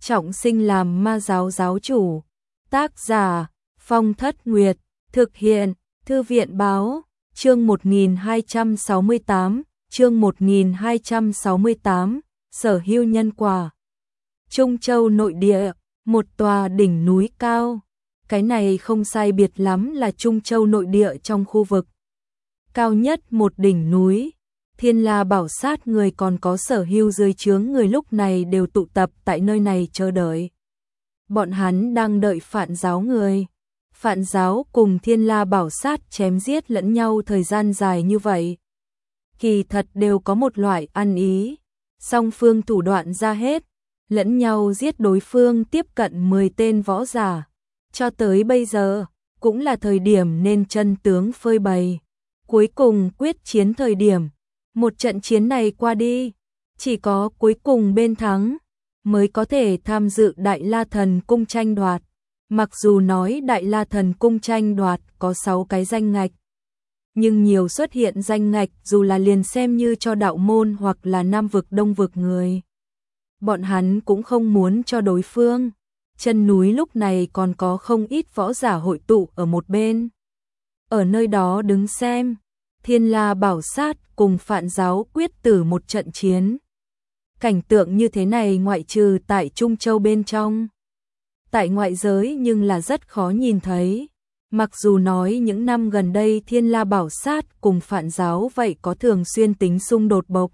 trọng sinh làm ma giáo giáo chủ. Tác giả Phong Thất Nguyệt. Thực hiện Thư viện Báo. Chương 1268. Chương 1268. Sở hữu nhân quả. Trung Châu nội địa, một tòa đỉnh núi cao. Cái này không sai biệt lắm là Trung Châu nội địa trong khu vực. Cao nhất một đỉnh núi. Thiên La Bảo Sát người còn có sở hữu dưới trướng người lúc này đều tụ tập tại nơi này chờ đợi. Bọn hắn đang đợi Phạn giáo người. Phạn giáo cùng Thiên La Bảo Sát chém giết lẫn nhau thời gian dài như vậy. Kỳ thật đều có một loại ăn ý. Song phương thủ đoạn ra hết, lẫn nhau giết đối phương tiếp cận 10 tên võ giả. Cho tới bây giờ, cũng là thời điểm nên chân tướng phơi bày. Cuối cùng quyết chiến thời điểm, một trận chiến này qua đi, chỉ có cuối cùng bên thắng mới có thể tham dự Đại La Thần Cung tranh đoạt. Mặc dù nói Đại La Thần Cung tranh đoạt có 6 cái danh ngạch, nhưng nhiều xuất hiện danh ngạch dù là liền xem như cho đạo môn hoặc là Nam vực Đông vực người. Bọn hắn cũng không muốn cho đối phương. Chân núi lúc này còn có không ít võ giả hội tụ ở một bên. Ở nơi đó đứng xem, Thiên La Bảo Sát cùng Phạn giáo quyết tử một trận chiến. Cảnh tượng như thế này ngoại trừ tại Trung Châu bên trong, tại ngoại giới nhưng là rất khó nhìn thấy. Mặc dù nói những năm gần đây Thiên La Bảo Sát cùng Phạn giáo vậy có thường xuyên tính xung đột bộc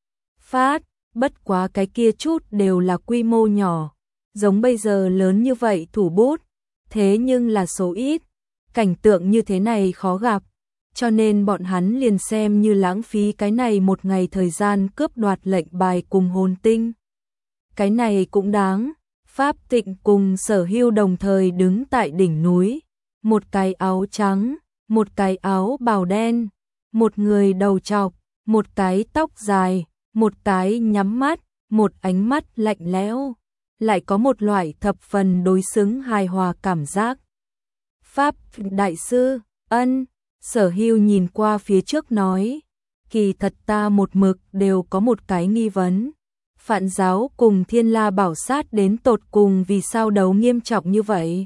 phát, bất quá cái kia chút đều là quy mô nhỏ, giống bây giờ lớn như vậy thủ bút, thế nhưng là số ít, cảnh tượng như thế này khó gặp, cho nên bọn hắn liền xem như lãng phí cái này một ngày thời gian cướp đoạt lệnh bài cùng hồn tinh. Cái này cũng đáng. Pháp Tịnh cùng Sở Hưu đồng thời đứng tại đỉnh núi, một cái áo trắng, một cái áo bào đen, một người đầu trọc, một cái tóc dài, một cái nhắm mắt, một ánh mắt lạnh lẽo, lại có một loại thập phần đối xứng hài hòa cảm giác. Pháp đại sư, ân, Sở Hưu nhìn qua phía trước nói, kỳ thật ta một mực đều có một cái nghi vấn. Phạn giáo cùng Thiên La Bảo Sát đến tột cùng vì sao đấu nghiêm trọng như vậy?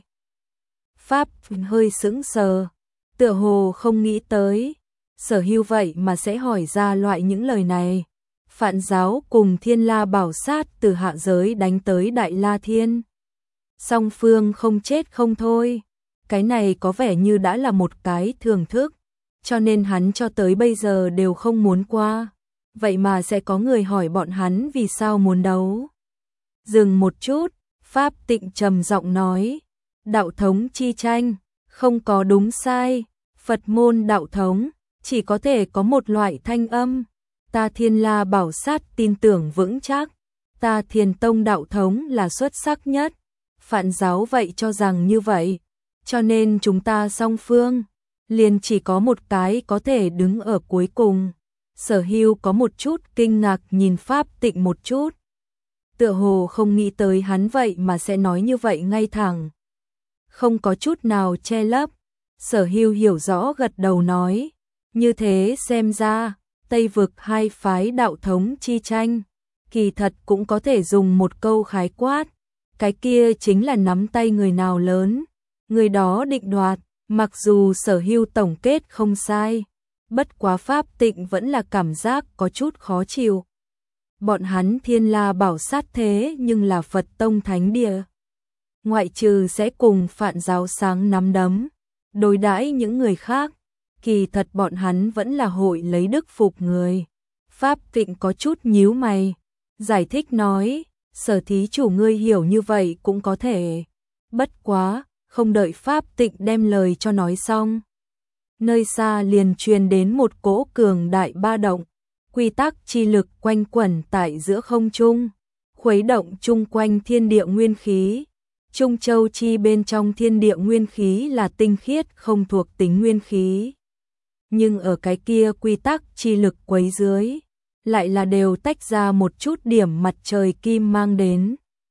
Pháp hơi sững sờ, tựa hồ không nghĩ tới. Sở Hưu vậy mà sẽ hỏi ra loại những lời này. Phạn giáo cùng Thiên La Bảo Sát từ hạ giới đánh tới Đại La Thiên. Song phương không chết không thôi. Cái này có vẻ như đã là một cái thưởng thức, cho nên hắn cho tới bây giờ đều không muốn qua. Vậy mà sẽ có người hỏi bọn hắn vì sao muốn đấu. Dừng một chút, Pháp Tịnh trầm giọng nói, đạo thống chi tranh, không có đúng sai, Phật môn đạo thống, chỉ có thể có một loại thanh âm. Ta Thiên La Bảo Sát tin tưởng vững chắc, ta Thiền Tông đạo thống là xuất sắc nhất. Phạn giáo vậy cho rằng như vậy, cho nên chúng ta song phương, liền chỉ có một cái có thể đứng ở cuối cùng. Sở Hưu có một chút kinh ngạc nhìn Pháp Tịnh một chút. Tựa hồ không nghĩ tới hắn vậy mà sẽ nói như vậy ngay thẳng. Không có chút nào che lấp. Sở Hưu hiểu rõ gật đầu nói. Như thế xem ra, Tây vực hai phái đạo thống chi tranh, kỳ thật cũng có thể dùng một câu khái quát. Cái kia chính là nắm tay người nào lớn, người đó định đoạt. Mặc dù Sở Hưu tổng kết không sai, bất quá Pháp Tịnh vẫn là cảm giác có chút khó chịu. Bọn hắn Thiên La Bảo Sát thế nhưng là Phật Tông Thánh Địa. Ngoại trừ sẽ cùng Phạn giáo sáng nắm đấm, đối đãi những người khác, kỳ thật bọn hắn vẫn là hội lấy đức phục người. Pháp Tịnh có chút nhíu mày, giải thích nói, Sở thí chủ ngươi hiểu như vậy cũng có thể. Bất quá, không đợi Pháp Tịnh đem lời cho nói xong, nơi xa liền truyền đến một cỗ cường đại ba động, quy tắc chi lực quanh quẩn tại giữa không trung, khuấy động chung quanh thiên địa nguyên khí. Trung Châu chi bên trong thiên địa nguyên khí là tinh khiết không thuộc tính nguyên khí, nhưng ở cái kia quy tắc chi lực quấy dưới, lại là đều tách ra một chút điểm mặt trời kim mang đến.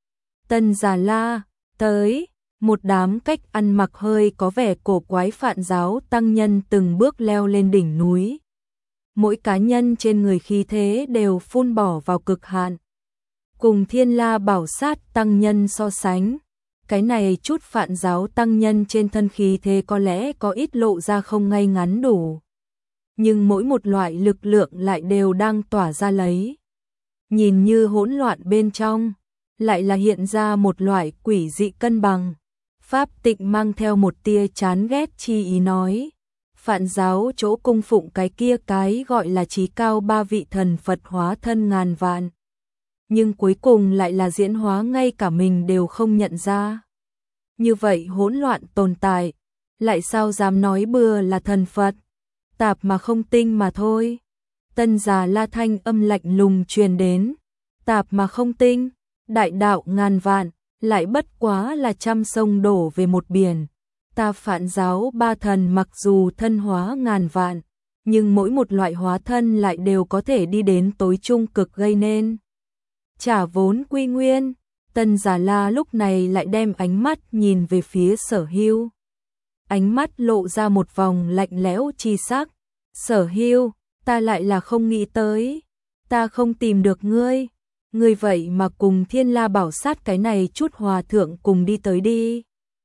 Tân Già La, tới. Một đám cách ăn mặc hơi có vẻ cổ quái Phạn giáo tăng nhân từng bước leo lên đỉnh núi. Mỗi cá nhân trên người khí thế đều phun bỏ vào cực hạn. cùng Thiên La Bảo Sát tăng nhân so sánh, cái này chút Phạn giáo tăng nhân trên thân khí thế có lẽ có ít lộ ra không ngay ngắn đủ. Nhưng mỗi một loại lực lượng lại đều đang tỏa ra lấy. Nhìn như hỗn loạn bên trong, lại là hiện ra một loại quỷ dị cân bằng. Pháp Tịnh mang theo một tia chán ghét chi ý nói. Phạn giáo chỗ cung phụng cái kia cái gọi là chí cao ba vị thần Phật hóa thân ngàn vạn. Nhưng cuối cùng lại là diễn hóa ngay cả mình đều không nhận ra. Như vậy hỗn loạn tồn tại, lại sao dám nói bừa là thần Phật, tạp mà không tinh mà thôi. Tân Già La thanh âm lạnh lùng truyền đến, tạp mà không tinh, đại đạo ngàn vạn, lại bất quá là trăm sông đổ về một biển. Ta Phạn giáo ba thần mặc dù thân hóa ngàn vạn, nhưng mỗi một loại hóa thân lại đều có thể đi đến tối trung cực gây nên trả vốn quy nguyên. Tân Già La lúc này lại đem ánh mắt nhìn về phía Sở Hưu. Ánh mắt lộ ra một vòng lạnh lẽo chi sắc. Sở Hưu, ta lại là không nghĩ tới, ta không tìm được ngươi. Ngươi vậy mà cùng Thiên La Bảo Sát cái này chút hòa thượng cùng đi tới đi.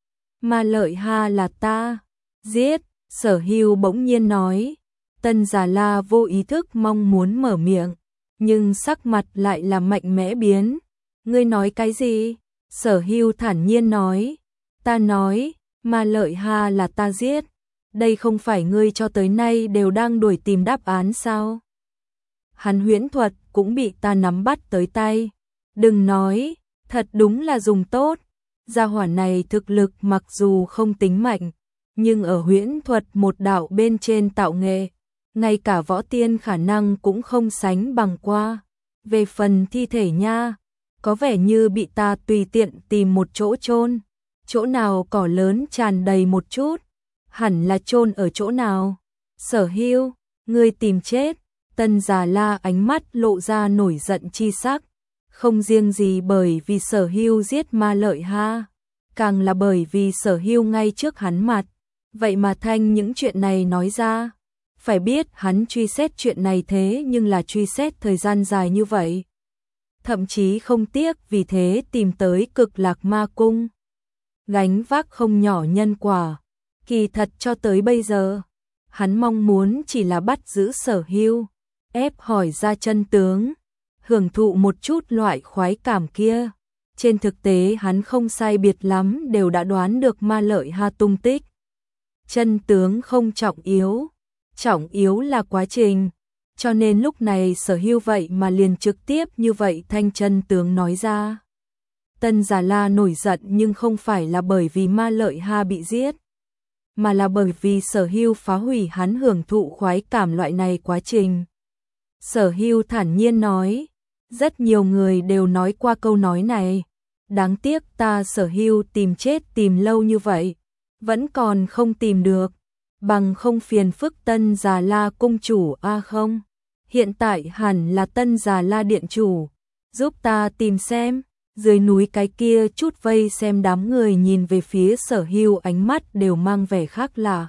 Mà Lợi Ha là ta giết, Sở Hưu bỗng nhiên nói. Tân Già La vô ý thức mong muốn mở miệng, nhưng sắc mặt lại là mạnh mẽ biến. Ngươi nói cái gì? Sở Hưu thản nhiên nói. Ta nói, mà Lợi Ha là ta giết. Đây không phải ngươi cho tới nay đều đang đuổi tìm đáp án sao? Hắn huyễn thuật cũng bị ta nắm bắt tới tay. Đừng nói, thật đúng là dùng tốt. Gia hỏa này thực lực mặc dù không tính mạnh, nhưng ở huyễn thuật một đạo bên trên tạo nghệ, ngay cả võ tiên khả năng cũng không sánh bằng qua. Về phần thi thể nha, có vẻ như bị ta tùy tiện tìm một chỗ chôn. Chỗ nào cỏ lớn tràn đầy một chút, hẳn là chôn ở chỗ nào? Sở Hưu, ngươi tìm chết. Tân Già La ánh mắt lộ ra nổi giận chi sắc, không riêng gì bởi vì Sở Hưu giết Ma Lợi Ha, càng là bởi vì Sở Hưu ngay trước hắn mặt, vậy mà thanh những chuyện này nói ra. Phải biết hắn truy xét chuyện này thế nhưng là truy xét thời gian dài như vậy. Thậm chí không tiếc vì thế tìm tới Cực Lạc Ma Cung. Gánh vác không nhỏ nhân quả. Kỳ thật cho tới bây giờ, hắn mong muốn chỉ là bắt giữ Sở Hưu, ép hỏi ra chân tướng, hưởng thụ một chút loại khoái cảm kia. Trên thực tế hắn không sai biệt lắm đều đã đoán được Ma Lợi Ha tung tích. Chân tướng không trọng yếu là quá trình. Cho nên lúc này Sở Hưu vậy mà liền trực tiếp như vậy thanh chân tướng nói ra. Tân Già La nổi giận nhưng không phải là bởi vì Ma Lợi Ha bị giết, mà là bởi vì Sở Hưu phá hủy hắn hưởng thụ khoái cảm loại này quá trình. Sở Hưu thản nhiên nói, rất nhiều người đều nói qua câu nói này, đáng tiếc ta Sở Hưu tìm chết tìm lâu như vậy, vẫn còn không tìm được, bằng không phiền phức Tân Già La cung chủ a không, hiện tại hẳn là Tân Già La điện chủ, giúp ta tìm xem. Dưới núi cái kia chút vây xem đám người nhìn về phía Sở Hưu ánh mắt đều mang vẻ khác lạ.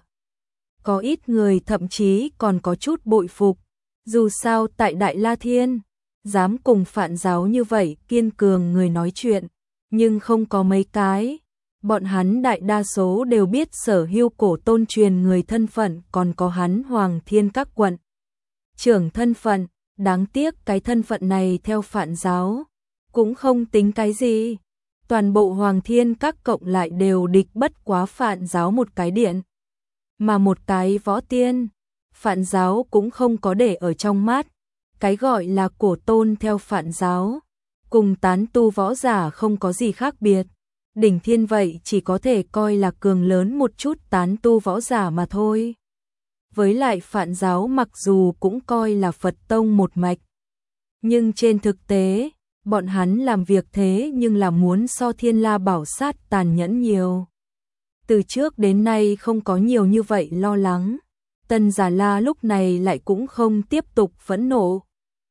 Có ít người thậm chí còn có chút bội phục. Dù sao tại Đại La Thiên, dám cùng Phạn giáo như vậy kiên cường người nói chuyện, nhưng không có mấy cái. Bọn hắn đại đa số đều biết Sở Hưu cổ tôn truyền người thân phận, còn có hắn Hoàng Thiên các quận trưởng thân phận, đáng tiếc cái thân phận này theo Phạn giáo cũng không tính cái gì. Toàn bộ Hoàng Thiên các cộng lại đều địch bất quá Phạn giáo một cái điện, mà một cái võ tiên, Phạn giáo cũng không có để ở trong mắt. Cái gọi là cổ tôn theo Phạn giáo, cùng tán tu võ giả không có gì khác biệt. Đỉnh thiên vậy chỉ có thể coi là cường lớn một chút tán tu võ giả mà thôi. Với lại Phạn giáo mặc dù cũng coi là Phật tông một mạch, nhưng trên thực tế, bọn hắn làm việc thế nhưng là muốn so Thiên La Bảo Sát tàn nhẫn nhiều. Từ trước đến nay không có nhiều như vậy lo lắng. Tân Già La lúc này lại cũng không tiếp tục phẫn nộ.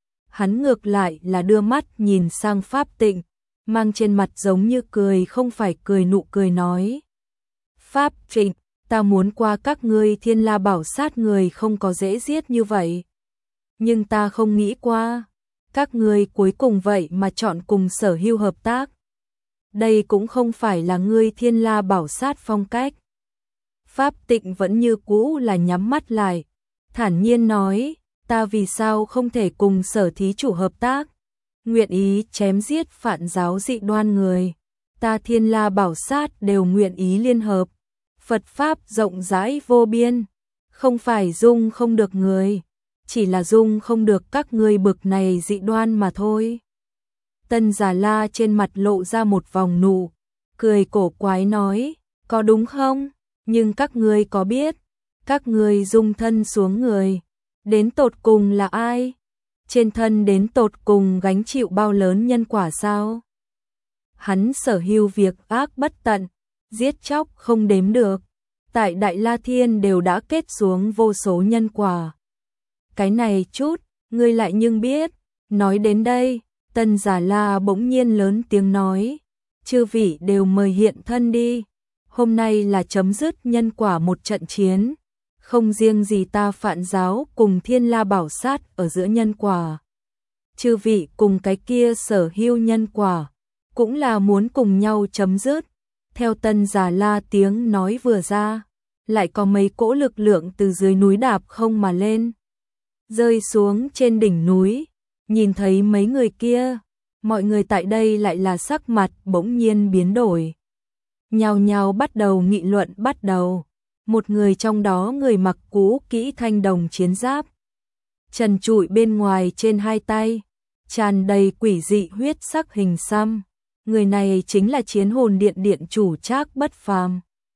Hắn ngược lại là đưa mắt nhìn sang Pháp Tịnh, mang trên mặt giống như cười không phải cười nụ cười nói. Pháp Tịnh, ta muốn qua các ngươi Thiên La Bảo Sát người không có dễ giết như vậy. Nhưng ta không nghĩ qua, Các ngươi cuối cùng vậy mà chọn cùng Sở Hưu hợp tác. Đây cũng không phải là ngươi Thiên La Bảo Sát phong cách. Pháp Tịnh vẫn như cũ là nhắm mắt lại, thản nhiên nói, ta vì sao không thể cùng Sở thí chủ hợp tác, nguyện ý chém giết phản giáo dị đoan người, ta Thiên La Bảo Sát đều nguyện ý liên hợp. Phật Pháp rộng rãi vô biên, không phải dung không được người, chỉ là dung không được các ngươi bực này dị đoan mà thôi. Tân Già La trên mặt lộ ra một vòng nụ cười cổ quái nói, có đúng không? Nhưng các ngươi có biết, các ngươi dung thân xuống người, đến tột cùng là ai? Trên thân đến tột cùng gánh chịu bao lớn nhân quả sao? Hắn Sở Hưu việc ác bất tận, giết chóc không đếm được, tại Đại La Thiên đều đã kết xuống vô số nhân quả. Cái này chút, ngươi lại nhưng biết. Nói đến đây, Tân Già La bỗng nhiên lớn tiếng nói, chư vị đều mời hiện thân đi, hôm nay là chấm dứt nhân quả một trận chiến, không riêng gì ta Phạn giáo cùng Thiên La Bảo Sát ở giữa nhân quả. Chư vị cùng cái kia Sở Hưu nhân quả, cũng là muốn cùng nhau chấm dứt. Theo Tân Già La tiếng nói vừa ra, lại có mấy cỗ lực lượng từ dưới núi đạp không mà lên, rơi xuống trên đỉnh núi. Nhìn thấy mấy người kia, mọi người tại đây lại là sắc mặt bỗng nhiên biến đổi. Nhao nhao bắt đầu nghị luận bắt đầu. Một người trong đó người mặc cũ kỹ thanh đồng chiến giáp, trần trụi bên ngoài trên hai tay, tràn đầy quỷ dị huyết sắc hình xăm. Người này chính là Chiến Hồn Điện điện chủ Trác Bất Phàm,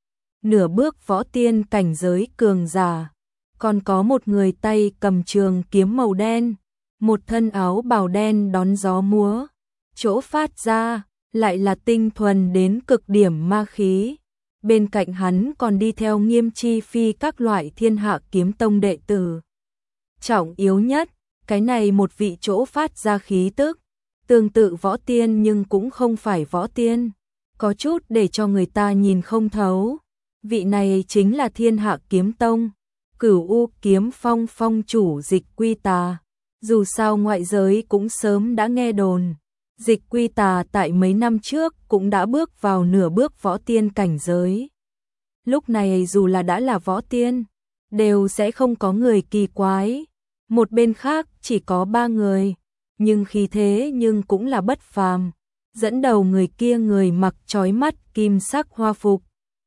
nửa bước võ tiên cảnh giới cường giả. Còn có một người tay cầm trường kiếm màu đen, một thân áo bào đen đón gió múa, chỗ phát ra lại là tinh thuần đến cực điểm ma khí. Bên cạnh hắn còn đi theo Nghiêm Chi Phi các loại Thiên Hạ Kiếm Tông đệ tử. Trọng yếu nhất, cái này một vị chỗ phát ra khí tức, tương tự võ tiên nhưng cũng không phải võ tiên, có chút để cho người ta nhìn không thấu. Vị này chính là Thiên Hạ Kiếm Tông, Cửu U Kiếm Phong phong chủ Dịch Quy Tà. Dù sao ngoại giới cũng sớm đã nghe đồn, Dịch Quy Tà tại mấy năm trước cũng đã bước vào nửa bước võ tiên cảnh giới. Lúc này dù là đã là võ tiên, đều sẽ không có người kỳ quái. Một bên khác chỉ có 3 người, nhưng khí thế nhưng cũng là bất phàm. Dẫn đầu người kia người mặc chói mắt kim sắc hoa phục,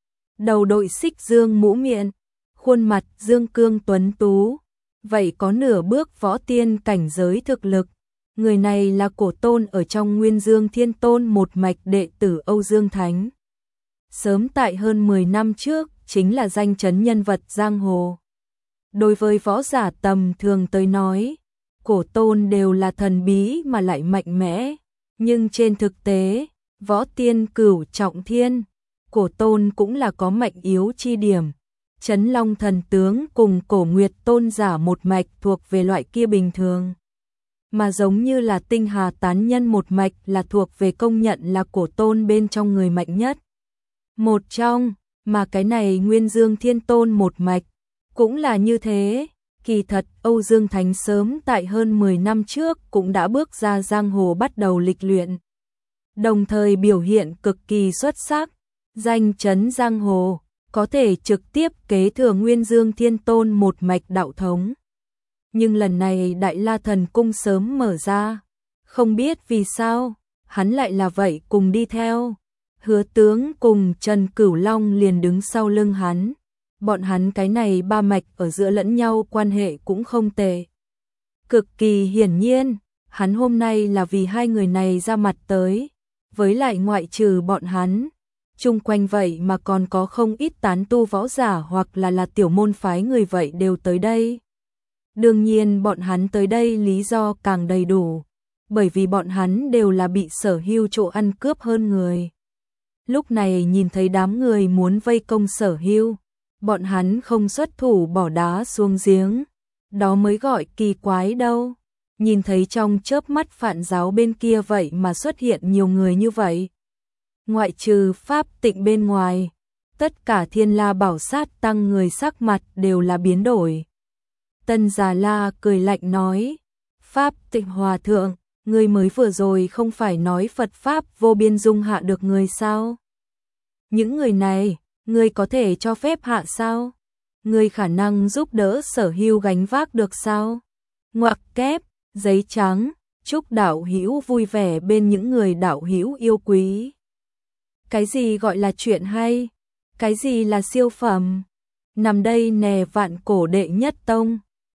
đầu đội xích dương mũ miệng, khuôn mặt dương cương tuấn tú, vậy có nửa bước võ tiên cảnh giới thực lực. Người này là Cổ Tôn ở trong Nguyên Dương Thiên Tôn một mạch đệ tử Âu Dương Thánh. Sớm tại hơn 10 năm trước, chính là danh chấn nhân vật giang hồ. Đối với võ giả tầm thường tới nói, Cổ Tôn đều là thần bí mà lại mạnh mẽ. Nhưng trên thực tế, võ tiên cửu trọng thiên, Cổ Tôn cũng là có mạnh yếu chi điểm. Chấn Long Thần Tướng cùng Cổ Nguyệt Tôn giả một mạch thuộc về loại kia bình thường. Mà giống như là Tinh Hà Tán Nhân một mạch là thuộc về công nhận là Cổ Tôn bên trong người mạnh nhất. Một trong, mà cái này Nguyên Dương Thiên Tôn một mạch, cũng là như thế. Kỳ thật Âu Dương Thánh sớm tại hơn 10 năm trước cũng đã bước ra giang hồ bắt đầu lịch luyện. Đồng thời biểu hiện cực kỳ xuất sắc, danh chấn giang hồ, có thể trực tiếp kế thừa Nguyên Dương Thiên Tôn một mạch đạo thống. Nhưng lần này Đại La Thần Cung sớm mở ra, không biết vì sao, hắn lại là vậy cùng đi theo. Hứa Tướng cùng Trần Cửu Long liền đứng sau lưng hắn. Bọn hắn cái này 3 mạch ở giữa lẫn nhau quan hệ cũng không tệ. Cực kỳ hiển nhiên, hắn hôm nay là vì hai người này ra mặt tới. Với lại ngoại trừ bọn hắn, chung quanh vậy mà còn có không ít tán tu võ giả hoặc là tiểu môn phái người vậy đều tới đây. Đương nhiên bọn hắn tới đây lý do càng đầy đủ, bởi vì bọn hắn đều là bị Sở Hưu chỗ ăn cướp hơn người. Lúc này nhìn thấy đám người muốn vây công Sở Hưu, bọn hắn không xuất thủ bỏ đá xuống giếng, đó mới gọi kỳ quái đâu. Nhìn thấy trong chớp mắt Phạn giáo bên kia vậy mà xuất hiện nhiều người như vậy. Ngoại trừ Pháp Tịnh bên ngoài, tất cả Thiên La Bảo Sát tăng người sắc mặt đều là biến đổi. Tân Già La cười lạnh nói, Pháp Tịnh Hòa Thượng, người mới vừa rồi không phải nói Phật Pháp vô biên dung hạ được người sao? Những người này, người có thể cho phép hạ sao? Người khả năng giúp đỡ Sở Hưu gánh vác được sao? Ngoặc kép, giấy trắng, chúc đạo hữu vui vẻ bên những người đạo hữu yêu quý. Cái gì gọi là chuyện hay? Cái gì là siêu phẩm? Nằm đây nè vạn cổ đệ nhất tông.